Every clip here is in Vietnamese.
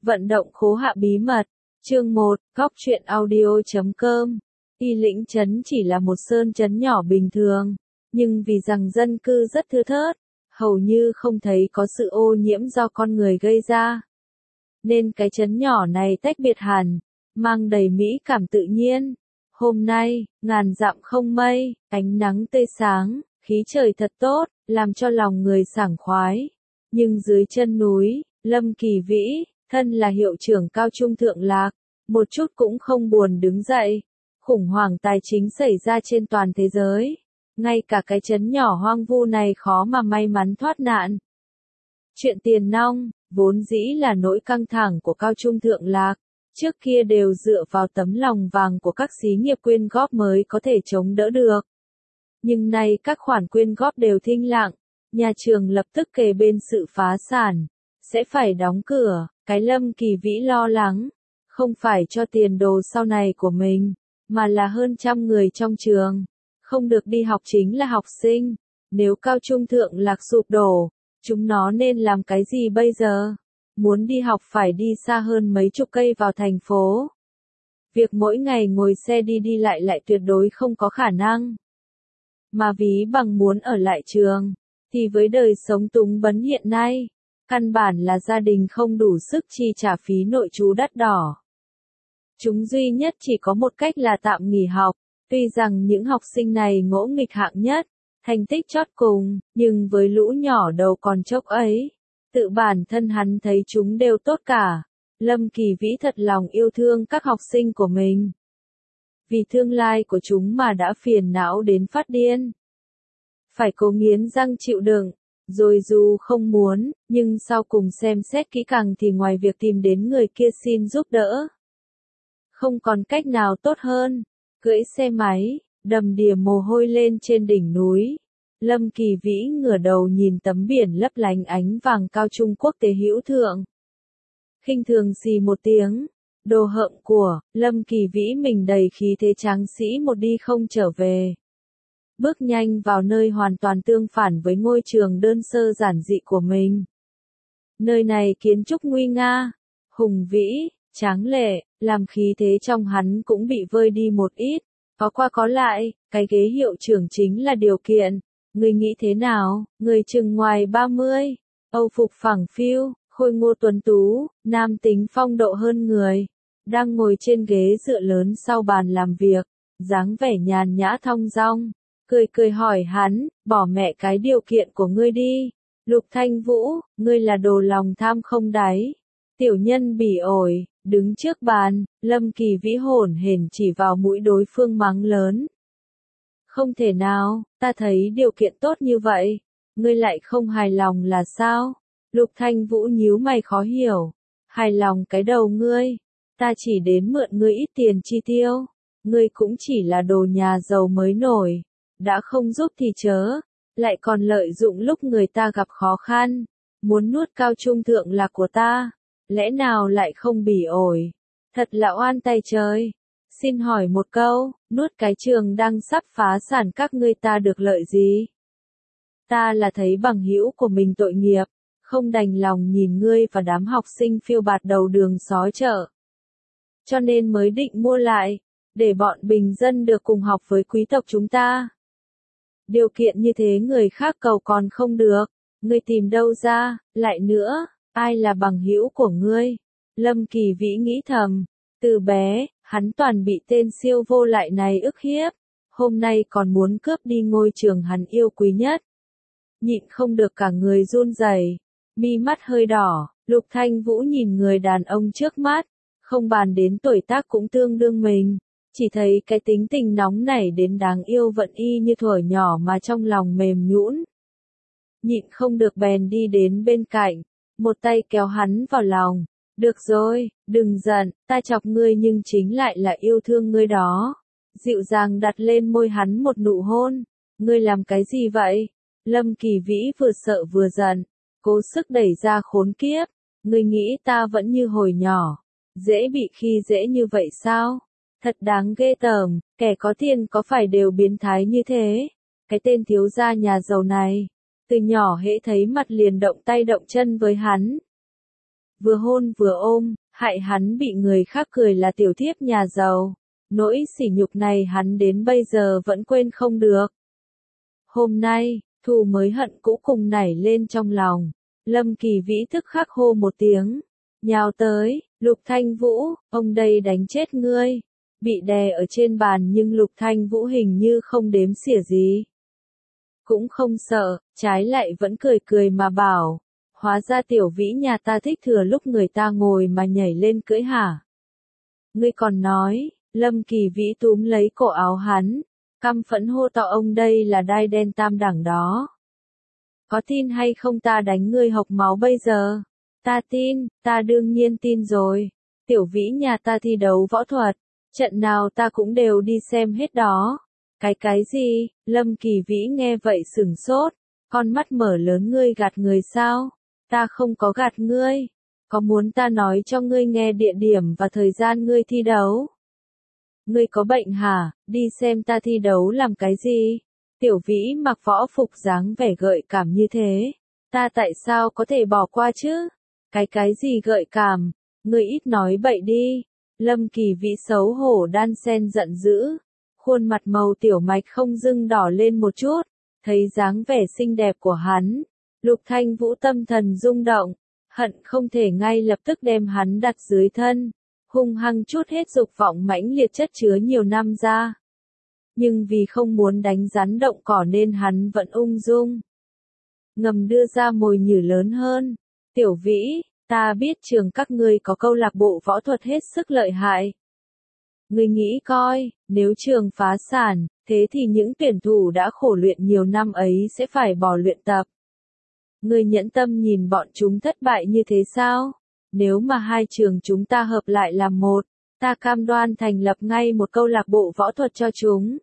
Vận động khố hạ bí mật. Chương 1, Góc truyện audio.com. Y Lĩnh trấn chỉ là một sơn trấn nhỏ bình thường, nhưng vì rằng dân cư rất thưa thớt, hầu như không thấy có sự ô nhiễm do con người gây ra, nên cái trấn nhỏ này tách biệt hẳn, mang đầy mỹ cảm tự nhiên. Hôm nay, ngàn dặm không mây, ánh nắng tươi sáng, khí trời thật tốt, làm cho lòng người sảng khoái. Nhưng dưới chân núi, Lâm Kỳ Vĩ, thân là hiệu trưởng cao trung Thượng Lạc, một chút cũng không buồn đứng dậy. Khủng hoảng tài chính xảy ra trên toàn thế giới, ngay cả cái trấn nhỏ hoang vu này khó mà may mắn thoát nạn. Chuyện tiền nong, vốn dĩ là nỗi căng thẳng của cao trung Thượng Lạc, trước kia đều dựa vào tấm lòng vàng của các xí nghiệp quyên góp mới có thể chống đỡ được. Nhưng nay các khoản quyên góp đều thinh lặng, nhà trường lập tức kề bên sự phá sản, sẽ phải đóng cửa. Cái Lâm Kỳ Vĩ lo lắng, không phải cho tiền đồ sau này của mình, mà là hơn trăm người trong trường, không được đi học chính là học sinh. Nếu cao trung Thượng Lạc sụp đổ, chúng nó nên làm cái gì bây giờ? Muốn đi học phải đi xa hơn mấy chục cây vào thành phố. Việc mỗi ngày ngồi xe đi lại tuyệt đối không có khả năng. Mà ví bằng muốn ở lại trường, thì với đời sống túng bấn hiện nay, căn bản là gia đình không đủ sức chi trả phí nội trú đắt đỏ. Chúng duy nhất chỉ có một cách là tạm nghỉ học, tuy rằng những học sinh này ngỗ nghịch hạng nhất, thành tích chót cùng, nhưng với lũ nhỏ đầu còn chốc ấy, tự bản thân hắn thấy chúng đều tốt cả. Lâm Kỳ Vĩ thật lòng yêu thương các học sinh của mình. Vì tương lai của chúng mà đã phiền não đến phát điên. Phải cố nghiến răng chịu đựng. Rồi dù không muốn, nhưng sau cùng xem xét kỹ càng thì ngoài việc tìm đến người kia xin giúp đỡ, không còn cách nào tốt hơn. Cưỡi xe máy, đầm đìa mồ hôi lên trên đỉnh núi, Lâm Kỳ Vĩ ngửa đầu nhìn tấm biển lấp lánh ánh vàng cao trung quốc tế hữu thượng. Khinh thường xì một tiếng, đồ hợm của, Lâm Kỳ Vĩ mình đầy khí thế tráng sĩ một đi không trở về. Bước nhanh vào nơi hoàn toàn tương phản với ngôi trường đơn sơ giản dị của mình. Nơi này kiến trúc nguy nga, hùng vĩ, tráng lệ, làm khí thế trong hắn cũng bị vơi đi một ít. Có qua có lại, cái ghế hiệu trưởng chính là điều kiện. Người nghĩ thế nào? Người chừng ngoài 30, Âu phục phẳng phiu, khôi ngô tuấn tú, nam tính phong độ hơn người, đang ngồi trên ghế dựa lớn sau bàn làm việc, dáng vẻ nhàn nhã thong dong. Cười hỏi hắn, bỏ mẹ cái điều kiện của ngươi đi. Lục Thanh Vũ, ngươi là đồ lòng tham không đáy. Tiểu nhân bỉ ổi, đứng trước bàn, Lâm Kỳ Vĩ hổn hển chỉ vào mũi đối phương mắng lớn. Không thể nào, ta thấy điều kiện tốt như vậy, ngươi lại không hài lòng là sao? Lục Thanh Vũ nhíu mày khó hiểu. Hài lòng cái đầu ngươi, ta chỉ đến mượn ngươi ít tiền chi tiêu, ngươi cũng chỉ là đồ nhà giàu mới nổi. Đã không giúp thì chớ, lại còn lợi dụng lúc người ta gặp khó khăn, muốn nuốt cao trung Thượng Lạc của ta, lẽ nào lại không bỉ ổi, thật là oan tay trời. Xin hỏi một câu, nuốt cái trường đang sắp phá sản các ngươi ta được lợi gì? Ta là thấy bằng hữu của mình tội nghiệp, không đành lòng nhìn ngươi và đám học sinh phiêu bạt đầu đường xó chợ. Cho nên mới định mua lại, để bọn bình dân được cùng học với quý tộc chúng ta. Điều kiện như thế người khác cầu còn không được, ngươi tìm đâu ra? Lại nữa, ai là bằng hữu của ngươi? Lâm Kỳ Vĩ nghĩ thầm, từ bé, hắn toàn bị tên siêu vô lại này ức hiếp, hôm nay còn muốn cướp đi ngôi trường hắn yêu quý nhất. Nhịn không được cả người run rẩy, mi mắt hơi đỏ. Lục Thanh Vũ nhìn người đàn ông trước mắt, không bàn đến tuổi tác cũng tương đương mình. Chỉ thấy cái tính tình nóng nảy đến đáng yêu vẫn y như thuở nhỏ mà trong lòng mềm nhũn. Nhịn không được bèn đi đến bên cạnh, một tay kéo hắn vào lòng. Được rồi, đừng giận, ta chọc ngươi nhưng chính lại là yêu thương ngươi đó. Dịu dàng đặt lên môi hắn một nụ hôn. Ngươi làm cái gì vậy? Lâm Kỳ Vĩ vừa sợ vừa giận, cố sức đẩy ra khốn kiếp. Ngươi nghĩ ta vẫn như hồi nhỏ, dễ bị khi dễ như vậy sao? Thật đáng ghê tởm, kẻ có tiền có phải đều biến thái như thế? Cái tên thiếu gia nhà giàu này, từ nhỏ hễ thấy mặt liền động tay động chân với hắn. vừa hôn vừa ôm, hại hắn bị người khác cười là tiểu thiếp nhà giàu. Nỗi sỉ nhục này hắn đến bây giờ vẫn quên không được. Hôm nay, thù mới hận cũ cùng nảy lên trong lòng. Lâm Kỳ Vĩ tức khắc hô một tiếng, nhào tới, Lục Thanh Vũ, ông đây đánh chết ngươi. Bị đè ở trên bàn nhưng Lục Thanh Vũ hình như không đếm xỉa gì. Cũng không sợ, trái lại vẫn cười cười mà bảo, hóa ra tiểu Vĩ nhà ta thích thừa lúc người ta ngồi mà nhảy lên cưỡi hả? Ngươi còn nói, Lâm Kỳ Vĩ túm lấy cổ áo hắn, căm phẫn hô to ông đây là đai đen tam đẳng đó. Có tin hay không ta đánh ngươi hộc máu bây giờ? Ta tin, ta đương nhiên tin rồi. Tiểu Vĩ nhà ta thi đấu võ thuật, trận nào ta cũng đều đi xem hết đó. Cái gì? Lâm Kỳ Vĩ nghe vậy sửng sốt, con mắt mở lớn ngươi gạt người sao? Ta không có gạt ngươi. Có muốn ta nói cho ngươi nghe địa điểm và thời gian ngươi thi đấu? Ngươi có bệnh hả? Đi xem ta thi đấu làm cái gì? Tiểu Vĩ mặc võ phục dáng vẻ gợi cảm như thế. Ta tại sao có thể bỏ qua chứ? Cái gì gợi cảm? Ngươi ít nói bậy đi. Lâm Kỳ Vĩ xấu hổ đan sen giận dữ. Khuôn mặt màu tiểu mạch không dưng đỏ lên một chút. Thấy dáng vẻ xinh đẹp của hắn. Lục Thanh Vũ tâm thần rung động. Hận không thể ngay lập tức đem hắn đặt dưới thân. Hung hăng chút hết dục vọng mãnh liệt chất chứa nhiều năm ra. Nhưng vì không muốn đánh rắn động cỏ nên hắn vẫn ung dung. Ngầm đưa ra mồi nhử lớn hơn. Tiểu Vĩ, ta biết trường các ngươi có câu lạc bộ võ thuật hết sức lợi hại. Ngươi nghĩ coi, nếu trường phá sản, thế thì những tuyển thủ đã khổ luyện nhiều năm ấy sẽ phải bỏ luyện tập. Ngươi nhẫn tâm nhìn bọn chúng thất bại như thế sao? Nếu mà hai trường chúng ta hợp lại làm một, ta cam đoan thành lập ngay một câu lạc bộ võ thuật cho chúng.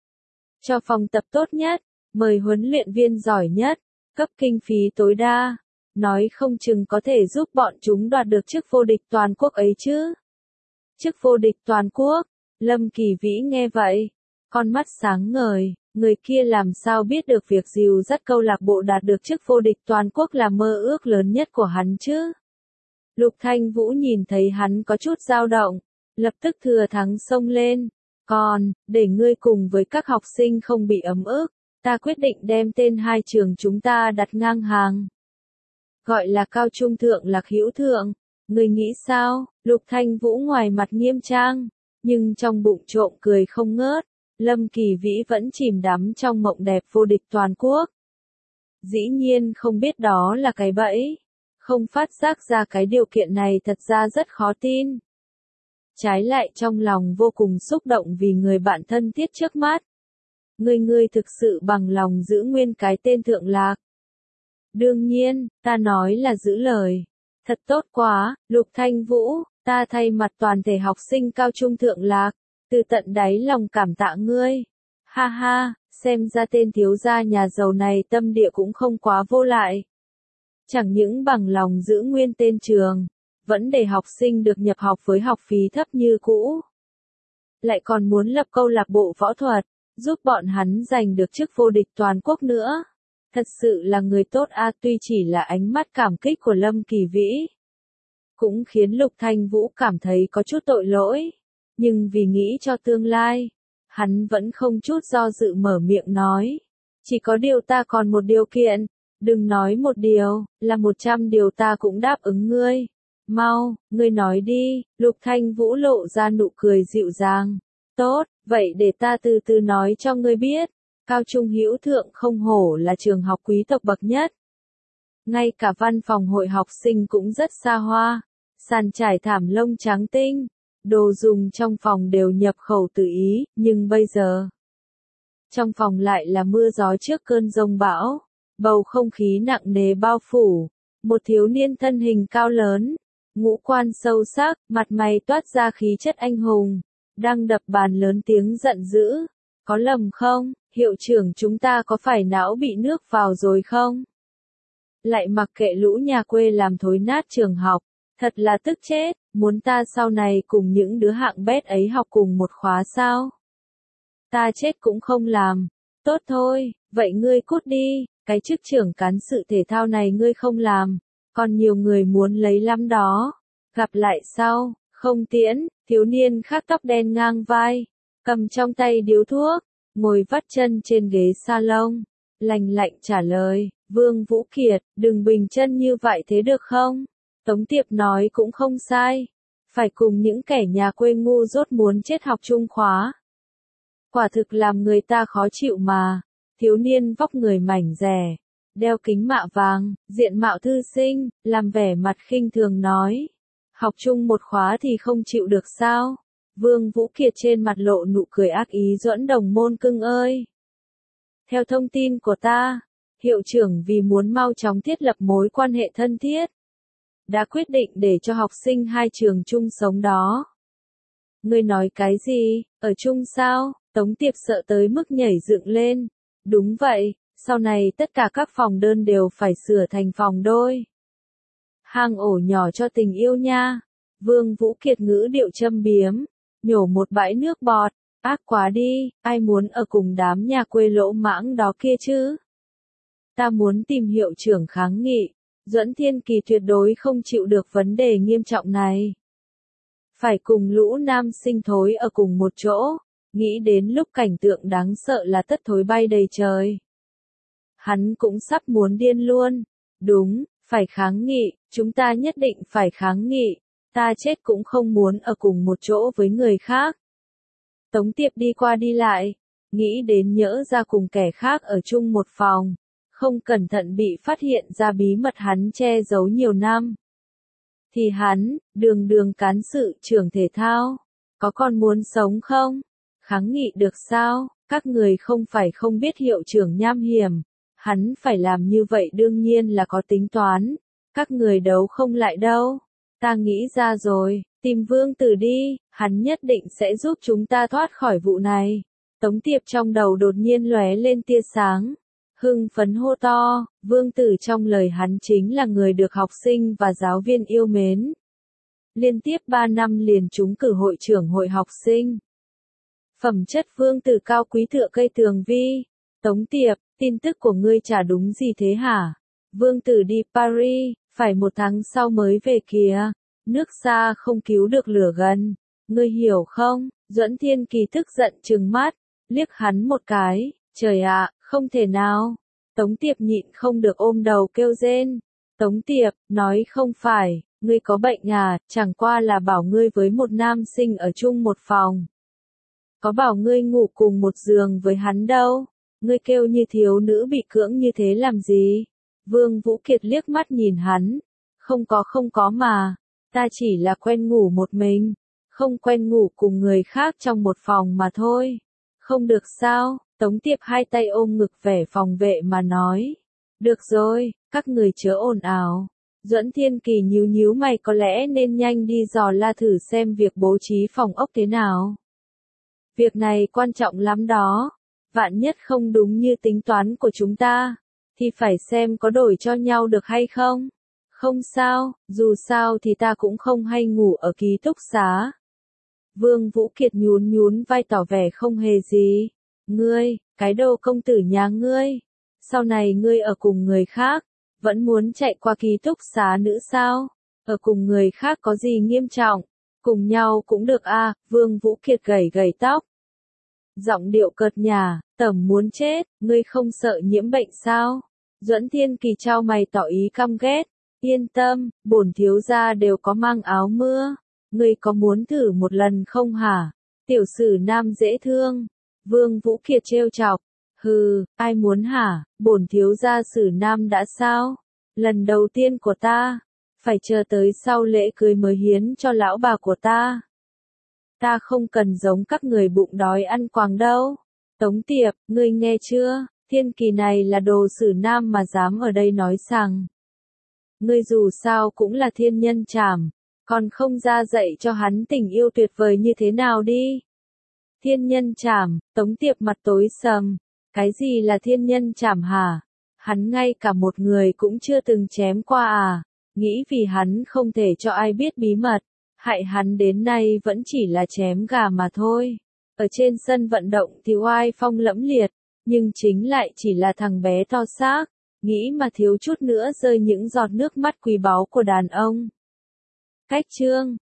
Cho phòng tập tốt nhất, mời huấn luyện viên giỏi nhất, cấp kinh phí tối đa. Nói không chừng có thể giúp bọn chúng đoạt được chức vô địch toàn quốc ấy chứ. Chức vô địch toàn quốc, Lâm Kỳ Vĩ nghe vậy, con mắt sáng ngời, người kia làm sao biết được việc dìu dắt câu lạc bộ đạt được chức vô địch toàn quốc là mơ ước lớn nhất của hắn chứ. Lục Thanh Vũ nhìn thấy hắn có chút dao động, lập tức thừa thắng xông lên. Còn, để ngươi cùng với các học sinh không bị ấm ức, ta quyết định đem tên hai trường chúng ta đặt ngang hàng. Gọi là cao trung thượng lạc hữu thượng. Ngươi nghĩ sao? Lục Thanh Vũ ngoài mặt nghiêm trang, nhưng trong bụng trộm cười không ngớt. Lâm Kỳ Vĩ vẫn chìm đắm trong mộng đẹp vô địch toàn quốc. Dĩ nhiên không biết đó là cái bẫy. Không phát giác ra cái điều kiện này thật ra rất khó tin. Trái lại trong lòng vô cùng xúc động vì người bạn thân thiết trước mắt. Ngươi thực sự bằng lòng giữ nguyên cái tên thượng lạc. Đương nhiên, ta nói là giữ lời. Thật tốt quá, Lục Thanh Vũ, ta thay mặt toàn thể học sinh cao trung thượng lạc, từ tận đáy lòng cảm tạ ngươi. Ha ha, xem ra tên thiếu gia nhà giàu này tâm địa cũng không quá vô lại. Chẳng những bằng lòng giữ nguyên tên trường, vẫn để học sinh được nhập học với học phí thấp như cũ. Lại còn muốn lập câu lạc bộ võ thuật, giúp bọn hắn giành được chức vô địch toàn quốc nữa. Thật sự là người tốt a. Tuy chỉ là ánh mắt cảm kích của Lâm Kỳ Vĩ, cũng khiến Lục Thanh Vũ cảm thấy có chút tội lỗi. Nhưng vì nghĩ cho tương lai, hắn vẫn không chút do dự mở miệng nói. Chỉ có điều ta còn một điều kiện. Đừng nói một điều, là 100 điều ta cũng đáp ứng ngươi. Mau, ngươi nói đi. Lục Thanh Vũ lộ ra nụ cười dịu dàng. Tốt, vậy để ta từ từ nói cho ngươi biết. Cao trung hữu thượng không hổ là trường học quý tộc bậc nhất. Ngay cả văn phòng hội học sinh cũng rất xa hoa. Sàn trải thảm lông trắng tinh. Đồ dùng trong phòng đều nhập khẩu từ Ý, nhưng bây giờ, trong phòng lại là mưa gió trước cơn giông bão. Bầu không khí nặng nề bao phủ. Một thiếu niên thân hình cao lớn, ngũ quan sâu sắc, mặt mày toát ra khí chất anh hùng, đang đập bàn lớn tiếng giận dữ. Có lầm không, hiệu trưởng chúng ta có phải não bị nước vào rồi không? Lại mặc kệ lũ nhà quê làm thối nát trường học, thật là tức chết, muốn ta sau này cùng những đứa hạng bét ấy học cùng một khóa sao? Ta chết cũng không làm. Tốt thôi, vậy ngươi cút đi, cái chức trưởng cán sự thể thao này ngươi không làm, còn nhiều người muốn lấy lắm đó. Gặp lại sau, không tiễn, thiếu niên khác tóc đen ngang vai, cầm trong tay điếu thuốc, ngồi vắt chân trên ghế salon, lành lạnh trả lời, Vương Vũ Kiệt, đừng bình chân như vậy thế được không? Tống Tiệp nói cũng không sai, phải cùng những kẻ nhà quê ngu dốt muốn chết học chung khóa. Quả thực làm người ta khó chịu mà, thiếu niên vóc người mảnh dẻ, đeo kính mạ vàng, diện mạo thư sinh, làm vẻ mặt khinh thường nói. Học chung một khóa thì không chịu được sao? Vương Vũ Kiệt trên mặt lộ nụ cười ác ý Duẫn Đồng Môn cưng ơi. Theo thông tin của ta, hiệu trưởng vì muốn mau chóng thiết lập mối quan hệ thân thiết, đã quyết định để cho học sinh hai trường chung sống đó. Ngươi nói cái gì, ở chung sao? Tống Tiệp sợ tới mức nhảy dựng lên. Đúng vậy, sau này tất cả các phòng đơn đều phải sửa thành phòng đôi. Hang ổ nhỏ cho tình yêu nha. Vương Vũ Kiệt ngữ điệu châm biếm, nhổ một bãi nước bọt, ác quá đi, ai muốn ở cùng đám nhà quê lỗ mãng đó kia chứ? Ta muốn tìm hiệu trưởng kháng nghị, Duẫn Thiên Kỳ tuyệt đối không chịu được vấn đề nghiêm trọng này. Phải cùng lũ nam sinh thối ở cùng một chỗ, nghĩ đến lúc cảnh tượng đáng sợ là tất thối bay đầy trời. Hắn cũng sắp muốn điên luôn. Đúng, phải kháng nghị, chúng ta nhất định phải kháng nghị, ta chết cũng không muốn ở cùng một chỗ với người khác. Tống Tiệp đi qua đi lại, nghĩ đến nhỡ ra cùng kẻ khác ở chung một phòng, không cẩn thận bị phát hiện ra bí mật hắn che giấu nhiều năm. Thì hắn, đường cán sự trưởng thể thao, có còn muốn sống không? Kháng nghị được sao? Các người không phải không biết hiệu trưởng nham hiểm, hắn phải làm như vậy đương nhiên là có tính toán, các người đấu không lại đâu. Ta nghĩ ra rồi, tìm Vương Tử đi, hắn nhất định sẽ giúp chúng ta thoát khỏi vụ này. Tống Tiệp trong đầu đột nhiên lóe lên tia sáng, hưng phấn hô to, Vương Tử trong lời hắn chính là người được học sinh và giáo viên yêu mến. Liên tiếp 3 năm liền trúng cử hội trưởng hội học sinh. Phẩm chất Vương Tử cao quý tựa cây tường vi. Tống Tiệp, tin tức của ngươi chả đúng gì thế hả? Vương Tử đi Paris, phải 1 tháng sau mới về kìa. Nước xa không cứu được lửa gần. Ngươi hiểu không? Duẫn Thiên Kỳ tức giận trừng mắt, liếc hắn một cái. Trời ạ, không thể nào. Tống Tiệp nhịn không được ôm đầu kêu rên. Tống Tiệp, nói không phải, ngươi có bệnh à, chẳng qua là bảo ngươi với một nam sinh ở chung một phòng. Có bảo ngươi ngủ cùng một giường với hắn đâu. Ngươi kêu như thiếu nữ bị cưỡng như thế làm gì? Vương Vũ Kiệt liếc mắt nhìn hắn. Không có mà. Ta chỉ là quen ngủ một mình. Không quen ngủ cùng người khác trong một phòng mà thôi. Không được sao? Tống Tiệp hai tay ôm ngực vẻ phòng vệ mà nói. Được rồi, các người chớ ồn ào. Duẫn Thiên Kỳ nhíu mày có lẽ nên nhanh đi dò la thử xem việc bố trí phòng ốc thế nào. Việc này quan trọng lắm đó. Vạn nhất không đúng như tính toán của chúng ta, thì phải xem có đổi cho nhau được hay không. Không sao, dù sao thì ta cũng không hay ngủ ở ký túc xá. Vương Vũ Kiệt nhún vai tỏ vẻ không hề gì. Ngươi, cái đồ công tử nhà ngươi, sau này ngươi ở cùng người khác, vẫn muốn chạy qua ký túc xá nữa sao? Ở cùng người khác có gì nghiêm trọng, cùng nhau cũng được à? Vương Vũ Kiệt gẩy tóc. Giọng điệu cợt nhả, tẩm muốn chết, ngươi không sợ nhiễm bệnh sao? Duẫn Thiên Kỳ trao mày tỏ ý căm ghét. Yên tâm, bổn thiếu gia đều có mang áo mưa. Ngươi có muốn thử một lần không hả? Tiểu sử nam dễ thương. Vương Vũ Kiệt trêu chọc. Hừ, ai muốn hả? Bổn thiếu gia sử nam đã sao? Lần đầu tiên của ta. Phải chờ tới sau lễ cưới mới hiến cho lão bà của ta. Ta không cần giống các người bụng đói ăn quàng đâu. Tống Tiệp, ngươi nghe chưa? Thiên Kỳ này là đồ sử nam mà dám ở đây nói rằng. Ngươi dù sao cũng là thiên nhân trảm, còn không ra dạy cho hắn tình yêu tuyệt vời như thế nào đi. Thiên nhân trảm, Tống Tiệp mặt tối sầm. Cái gì là thiên nhân trảm hả? Hắn ngay cả một người cũng chưa từng chém qua à? Nghĩ vì hắn không thể cho ai biết bí mật, hại hắn đến nay vẫn chỉ là chém gà mà thôi. Ở trên sân vận động thì oai phong lẫm liệt, nhưng chính lại chỉ là thằng bé to xác. nghĩ mà thiếu chút nữa rơi những giọt nước mắt quý báu của đàn ông. Cách chương